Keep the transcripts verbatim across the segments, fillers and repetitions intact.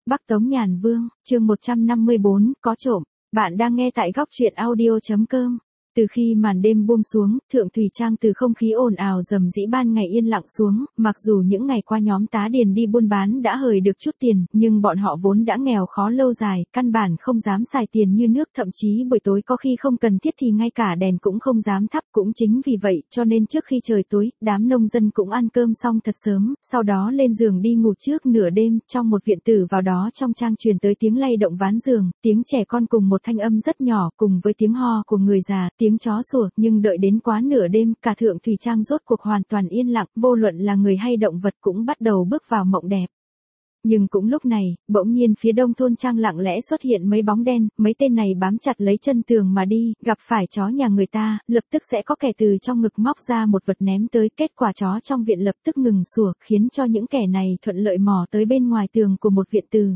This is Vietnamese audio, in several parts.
Bắc Tống Nhàn Vương, chương một trăm năm mươi bốn, có trộm. Bạn đang nghe tại góc truyện audio chấm com. Từ khi màn đêm buông xuống, Thượng Thủy Trang từ không khí ồn ào rầm rĩ ban ngày yên lặng xuống, mặc dù những ngày qua nhóm tá điền đi buôn bán đã hời được chút tiền, nhưng bọn họ vốn đã nghèo khó lâu dài, căn bản không dám xài tiền như nước, thậm chí buổi tối có khi không cần thiết thì ngay cả đèn cũng không dám thắp. Cũng chính vì vậy, cho nên trước khi trời tối, đám nông dân cũng ăn cơm xong thật sớm, sau đó lên giường đi ngủ trước nửa đêm. Trong một viện tử vào đó trong trang truyền tới tiếng lay động ván giường, tiếng trẻ con cùng một thanh âm rất nhỏ, cùng với tiếng ho của người già, tiếng chó sủa. Nhưng đợi đến quá nửa đêm, cả Thượng Thủy Trang rốt cuộc hoàn toàn yên lặng, vô luận là người hay động vật cũng bắt đầu bước vào mộng đẹp. Nhưng cũng lúc này, bỗng nhiên phía đông thôn trang lặng lẽ xuất hiện mấy bóng đen, mấy tên này bám chặt lấy chân tường mà đi, gặp phải chó nhà người ta, lập tức sẽ có kẻ từ trong ngực móc ra một vật ném tới, kết quả chó trong viện lập tức ngừng sủa, khiến cho những kẻ này thuận lợi mò tới bên ngoài tường của một viện tử.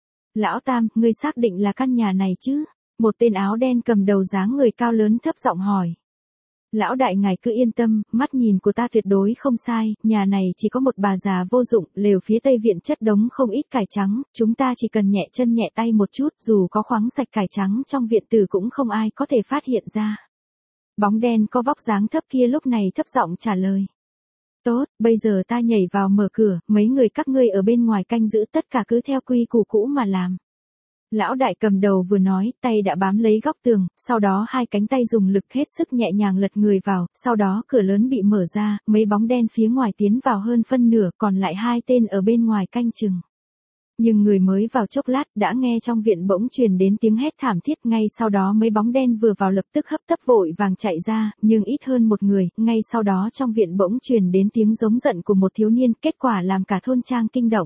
Lão Tam, ngươi xác định là căn nhà này chứ? Một tên áo đen cầm đầu dáng người cao lớn thấp giọng hỏi. Lão đại ngài cứ yên tâm, mắt nhìn của ta tuyệt đối không sai, nhà này chỉ có một bà già vô dụng, lều phía tây viện chất đống không ít cải trắng, chúng ta chỉ cần nhẹ chân nhẹ tay một chút, dù có khoáng sạch cải trắng trong viện tử cũng không ai có thể phát hiện ra. Bóng đen có vóc dáng thấp kia lúc này thấp giọng trả lời. Tốt, bây giờ ta nhảy vào mở cửa, mấy người các ngươi ở bên ngoài canh giữ, tất cả cứ theo quy củ cũ mà làm. Lão đại cầm đầu vừa nói, tay đã bám lấy góc tường, sau đó hai cánh tay dùng lực hết sức nhẹ nhàng lật người vào, sau đó cửa lớn bị mở ra, mấy bóng đen phía ngoài tiến vào hơn phân nửa, còn lại hai tên ở bên ngoài canh chừng. Nhưng người mới vào chốc lát đã nghe trong viện bỗng truyền đến tiếng hét thảm thiết, ngay sau đó mấy bóng đen vừa vào lập tức hấp tấp vội vàng chạy ra, nhưng ít hơn một người, ngay sau đó trong viện bỗng truyền đến tiếng giống giận của một thiếu niên, kết quả làm cả thôn trang kinh động.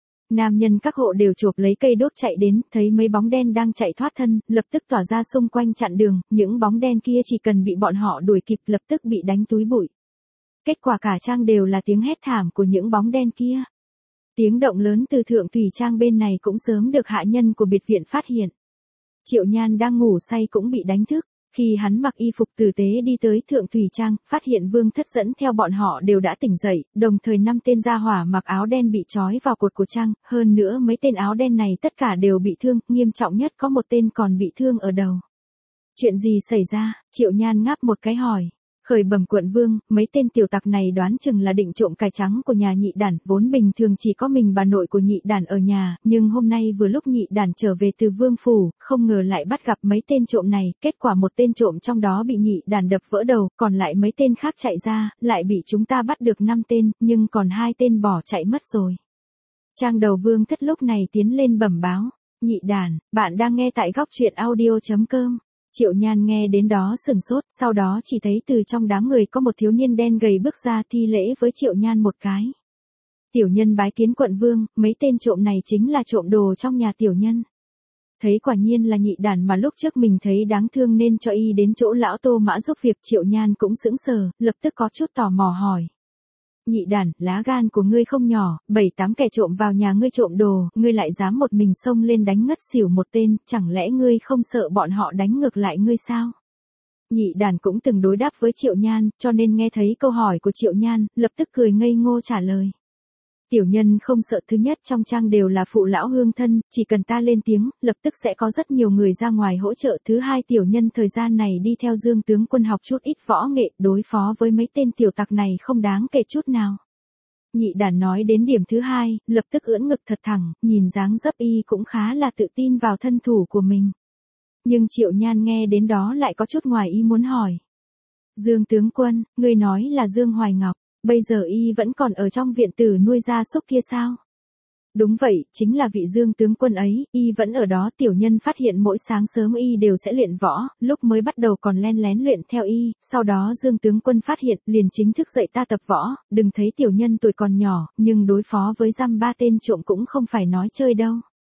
Nam nhân các hộ đều chộp lấy cây đốt chạy đến, thấy mấy bóng đen đang chạy thoát thân, lập tức tỏa ra xung quanh chặn đường, những bóng đen kia chỉ cần bị bọn họ đuổi kịp lập tức bị đánh túi bụi. Kết quả cả trang đều là tiếng hét thảm của những bóng đen kia. Tiếng động lớn từ Thượng Thủy Trang bên này cũng sớm được hạ nhân của biệt viện phát hiện. Triệu Nhan đang ngủ say cũng bị đánh thức. Khi hắn mặc y phục tử tế đi tới Thượng Thủy Trang, phát hiện Vương Thất dẫn theo bọn họ đều đã tỉnh dậy, đồng thời năm tên gia hỏa mặc áo đen bị trói vào cột của Trang, hơn nữa mấy tên áo đen này tất cả đều bị thương, nghiêm trọng nhất có một tên còn bị thương ở đầu. Chuyện gì xảy ra? Triệu Nhan ngáp một cái hỏi. Khởi bẩm quận vương, mấy tên tiểu tặc này đoán chừng là định trộm cải trắng của nhà nhị đản, vốn bình thường chỉ có mình bà nội của nhị đản ở nhà, nhưng hôm nay vừa lúc nhị đản trở về từ vương phủ, không ngờ lại bắt gặp mấy tên trộm này, kết quả một tên trộm trong đó bị nhị đản đập vỡ đầu, còn lại mấy tên khác chạy ra, lại bị chúng ta bắt được năm tên, nhưng còn hai tên bỏ chạy mất rồi. Trang đầu Vương Thất lúc này tiến lên bẩm báo, nhị đản, bạn đang nghe tại góc truyện audio chấm com. Triệu Nhan nghe đến đó sừng sốt, sau đó chỉ thấy từ trong đám người có một thiếu niên đen gầy bước ra thi lễ với Triệu Nhan một cái. Tiểu nhân bái kiến quận vương, mấy tên trộm này chính là trộm đồ trong nhà tiểu nhân. Thấy quả nhiên là nhị đản mà lúc trước mình thấy đáng thương nên cho y đến chỗ lão Tô Mã giúp việc. Triệu Nhan cũng sững sờ, lập tức có chút tò mò hỏi. Nhị đản, lá gan của ngươi không nhỏ, bảy tám kẻ trộm vào nhà ngươi trộm đồ, ngươi lại dám một mình xông lên đánh ngất xỉu một tên, chẳng lẽ ngươi không sợ bọn họ đánh ngược lại ngươi sao? Nhị đản cũng từng đối đáp với Triệu Nhan, cho nên nghe thấy câu hỏi của Triệu Nhan, lập tức cười ngây ngô trả lời. Tiểu nhân không sợ, thứ nhất trong trang đều là phụ lão hương thân, chỉ cần ta lên tiếng, lập tức sẽ có rất nhiều người ra ngoài hỗ trợ. Thứ hai tiểu nhân thời gian này đi theo Dương tướng quân học chút ít võ nghệ, đối phó với mấy tên tiểu tặc này không đáng kể chút nào. Nhị đản nói đến điểm thứ hai, lập tức ưỡn ngực thật thẳng, nhìn dáng dấp y cũng khá là tự tin vào thân thủ của mình. Nhưng Triệu Nhan nghe đến đó lại có chút ngoài ý muốn hỏi. Dương tướng quân, ngươi nói là Dương Hoài Ngọc. Bây giờ y vẫn còn ở trong viện tử nuôi gia súc kia sao? Đúng vậy, chính là vị Dương tướng quân ấy, y vẫn ở đó. Tiểu nhân phát hiện mỗi sáng sớm y đều sẽ luyện võ, lúc mới bắt đầu còn len lén luyện theo y, sau đó Dương tướng quân phát hiện, liền chính thức dạy ta tập võ, đừng thấy tiểu nhân tuổi còn nhỏ, nhưng đối phó với dăm ba tên trộm cũng không phải nói chơi đâu.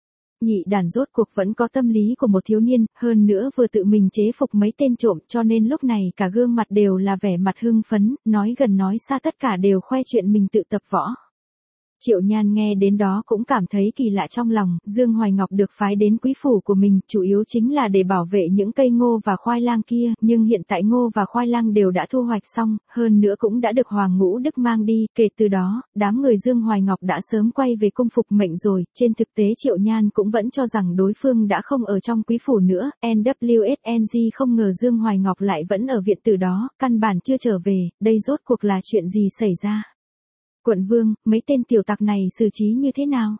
Nhị đản rốt cuộc vẫn có tâm lý của một thiếu niên, hơn nữa vừa tự mình chế phục mấy tên trộm, cho nên lúc này cả gương mặt đều là vẻ mặt hưng phấn, nói gần nói xa tất cả đều khoe chuyện mình tự tập võ. Triệu Nhan nghe đến đó cũng cảm thấy kỳ lạ trong lòng, Dương Hoài Ngọc được phái đến quý phủ của mình, chủ yếu chính là để bảo vệ những cây ngô và khoai lang kia, nhưng hiện tại ngô và khoai lang đều đã thu hoạch xong, hơn nữa cũng đã được Hoàng Ngũ Đức mang đi, kể từ đó, đám người Dương Hoài Ngọc đã sớm quay về cung phục mệnh rồi, trên thực tế Triệu Nhan cũng vẫn cho rằng đối phương đã không ở trong quý phủ nữa, en vê ét en giê không ngờ Dương Hoài Ngọc lại vẫn ở viện tử đó, căn bản chưa trở về, đây rốt cuộc là chuyện gì xảy ra? Quận vương, mấy tên tiểu tặc này xử trí như thế nào?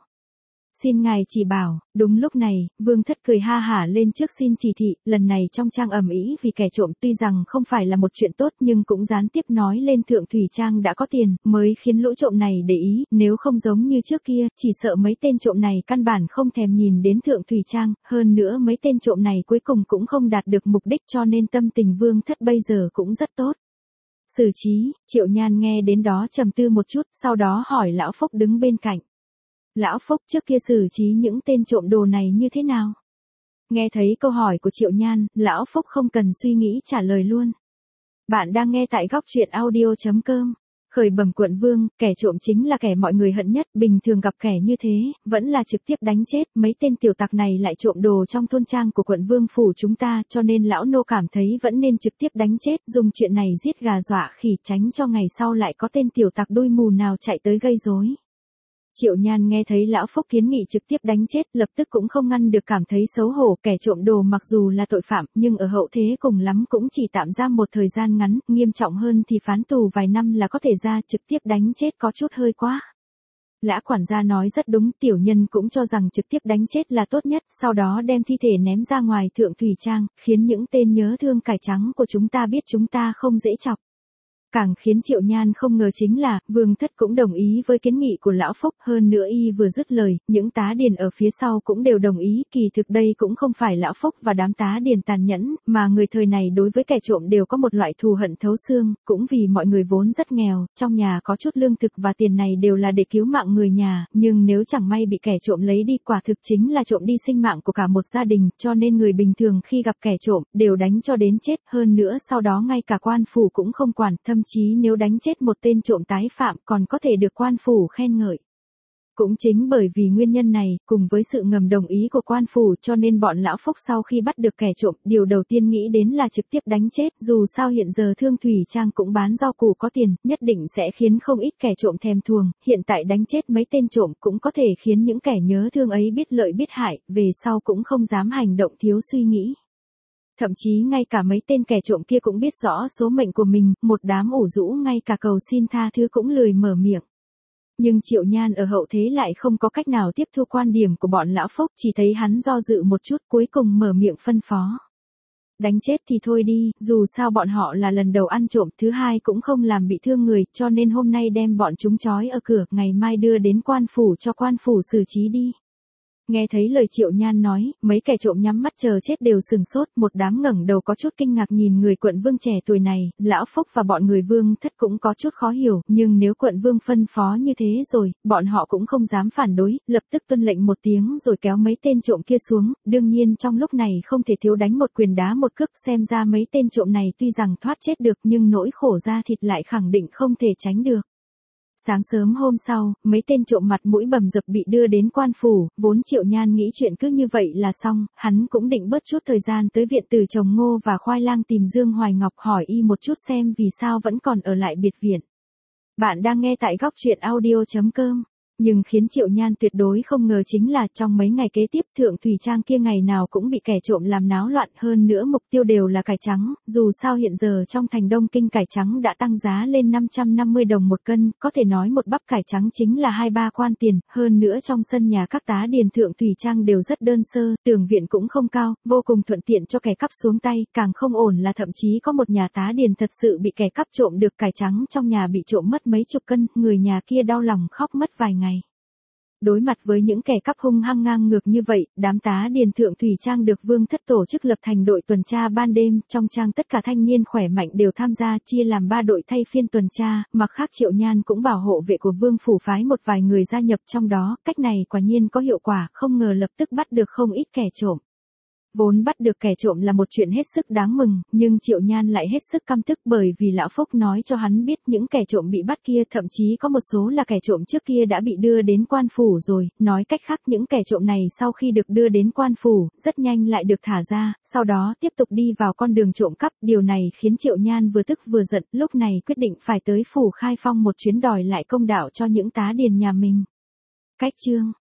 Xin ngài chỉ bảo. Đúng lúc này, Vương Thất cười ha hả lên trước xin chỉ thị, lần này trong trang ầm ĩ vì kẻ trộm tuy rằng không phải là một chuyện tốt nhưng cũng gián tiếp nói lên Thượng Thủy Trang đã có tiền, mới khiến lũ trộm này để ý, nếu không giống như trước kia, chỉ sợ mấy tên trộm này căn bản không thèm nhìn đến Thượng Thủy Trang, hơn nữa mấy tên trộm này cuối cùng cũng không đạt được mục đích cho nên tâm tình Vương Thất bây giờ cũng rất tốt. Xử trí, Triệu Nhan nghe đến đó trầm tư một chút, sau đó hỏi Lão Phúc đứng bên cạnh. Lão Phúc trước kia xử trí những tên trộm đồ này như thế nào? Nghe thấy câu hỏi của Triệu Nhan, Lão Phúc không cần suy nghĩ trả lời luôn. Bạn đang nghe tại góc truyện audio chấm com. Khởi bẩm quận vương, kẻ trộm chính là kẻ mọi người hận nhất, bình thường gặp kẻ như thế, vẫn là trực tiếp đánh chết, mấy tên tiểu tặc này lại trộm đồ trong thôn trang của quận vương phủ chúng ta, cho nên lão nô cảm thấy vẫn nên trực tiếp đánh chết, dùng chuyện này giết gà dọa khỉ tránh cho ngày sau lại có tên tiểu tặc đuôi mù nào chạy tới gây rối. Triệu Nhan nghe thấy Lão Phúc kiến nghị trực tiếp đánh chết, lập tức cũng không ngăn được cảm thấy xấu hổ, kẻ trộm đồ mặc dù là tội phạm, nhưng ở hậu thế cùng lắm cũng chỉ tạm giam một thời gian ngắn, nghiêm trọng hơn thì phán tù vài năm là có thể ra, trực tiếp đánh chết có chút hơi quá. Lã quản gia nói rất đúng, tiểu nhân cũng cho rằng trực tiếp đánh chết là tốt nhất, sau đó đem thi thể ném ra ngoài Thượng Thủy Trang, khiến những tên nhớ thương cải trắng của chúng ta biết chúng ta không dễ chọc. Càng khiến Triệu Nhan không ngờ chính là, Vương Thất cũng đồng ý với kiến nghị của Lão Phúc, hơn nữa y vừa dứt lời, những tá điền ở phía sau cũng đều đồng ý, kỳ thực đây cũng không phải Lão Phúc và đám tá điền tàn nhẫn, mà người thời này đối với kẻ trộm đều có một loại thù hận thấu xương, cũng vì mọi người vốn rất nghèo, trong nhà có chút lương thực và tiền này đều là để cứu mạng người nhà, nhưng nếu chẳng may bị kẻ trộm lấy đi quả thực chính là trộm đi sinh mạng của cả một gia đình, cho nên người bình thường khi gặp kẻ trộm, đều đánh cho đến chết, hơn nữa sau đó ngay cả quan phủ cũng không quản, thậm chí nếu đánh chết một tên trộm tái phạm còn có thể được quan phủ khen ngợi. Cũng chính bởi vì nguyên nhân này, cùng với sự ngầm đồng ý của quan phủ cho nên bọn Lão Phúc sau khi bắt được kẻ trộm, điều đầu tiên nghĩ đến là trực tiếp đánh chết, dù sao hiện giờ Thương Thủy Trang cũng bán rau củ có tiền, nhất định sẽ khiến không ít kẻ trộm thèm thuồng, hiện tại đánh chết mấy tên trộm cũng có thể khiến những kẻ nhớ thương ấy biết lợi biết hại, về sau cũng không dám hành động thiếu suy nghĩ. Thậm chí ngay cả mấy tên kẻ trộm kia cũng biết rõ số mệnh của mình, một đám ủ rũ ngay cả cầu xin tha thứ cũng lười mở miệng. Nhưng Triệu Nhan ở hậu thế lại không có cách nào tiếp thu quan điểm của bọn Lão Phúc, chỉ thấy hắn do dự một chút cuối cùng mở miệng phân phó. Đánh chết thì thôi đi, dù sao bọn họ là lần đầu ăn trộm, thứ hai cũng không làm bị thương người, cho nên hôm nay đem bọn chúng trói ở cửa, ngày mai đưa đến quan phủ cho quan phủ xử trí đi. Nghe thấy lời Triệu Nhan nói, mấy kẻ trộm nhắm mắt chờ chết đều sừng sốt, một đám ngẩng đầu có chút kinh ngạc nhìn người quận vương trẻ tuổi này, Lão Phúc và bọn người Vương Thất cũng có chút khó hiểu, nhưng nếu quận vương phân phó như thế rồi, bọn họ cũng không dám phản đối, lập tức tuân lệnh một tiếng rồi kéo mấy tên trộm kia xuống, đương nhiên trong lúc này không thể thiếu đánh một quyền đá một cước, xem ra mấy tên trộm này tuy rằng thoát chết được nhưng nỗi khổ da thịt lại khẳng định không thể tránh được. Sáng sớm hôm sau, mấy tên trộm mặt mũi bầm dập bị đưa đến quan phủ, vốn Triệu Nhan nghĩ chuyện cứ như vậy là xong, hắn cũng định bớt chút thời gian tới viện tử trồng ngô và khoai lang tìm Dương Hoài Ngọc hỏi y một chút xem vì sao vẫn còn ở lại biệt viện. Bạn đang nghe tại góc truyện audio chấm com. Nhưng khiến Triệu Nhan tuyệt đối không ngờ chính là trong mấy ngày kế tiếp Thượng Thủy Trang kia ngày nào cũng bị kẻ trộm làm náo loạn, hơn nữa mục tiêu đều là cải trắng, dù sao hiện giờ trong thành Đông Kinh cải trắng đã tăng giá lên năm trăm năm mươi đồng một cân, có thể nói một bắp cải trắng chính là hai ba quan tiền, hơn nữa trong sân nhà các tá điền Thượng Thủy Trang đều rất đơn sơ, tường viện cũng không cao, vô cùng thuận tiện cho kẻ cắp xuống tay, càng không ổn là thậm chí có một nhà tá điền thật sự bị kẻ cắp trộm được cải trắng trong nhà bị trộm mất mấy chục cân, người nhà kia đau lòng khóc mất vài ngày. Đối mặt với những kẻ cắp hung hăng ngang ngược như vậy, đám tá điền Thượng Thủy Trang được Vương Thất tổ chức lập thành đội tuần tra ban đêm, trong trang tất cả thanh niên khỏe mạnh đều tham gia, chia làm ba đội thay phiên tuần tra, mặt khác Triệu Nhan cũng bảo hộ vệ của Vương phủ phái một vài người gia nhập trong đó, cách này quả nhiên có hiệu quả, không ngờ lập tức bắt được không ít kẻ trộm. Vốn bắt được kẻ trộm là một chuyện hết sức đáng mừng, nhưng Triệu Nhan lại hết sức căm tức bởi vì Lão Phúc nói cho hắn biết những kẻ trộm bị bắt kia thậm chí có một số là kẻ trộm trước kia đã bị đưa đến quan phủ rồi, nói cách khác những kẻ trộm này sau khi được đưa đến quan phủ, rất nhanh lại được thả ra, sau đó tiếp tục đi vào con đường trộm cắp, điều này khiến Triệu Nhan vừa tức vừa giận, lúc này quyết định phải tới phủ Khai Phong một chuyến đòi lại công đạo cho những tá điền nhà mình. Cách chương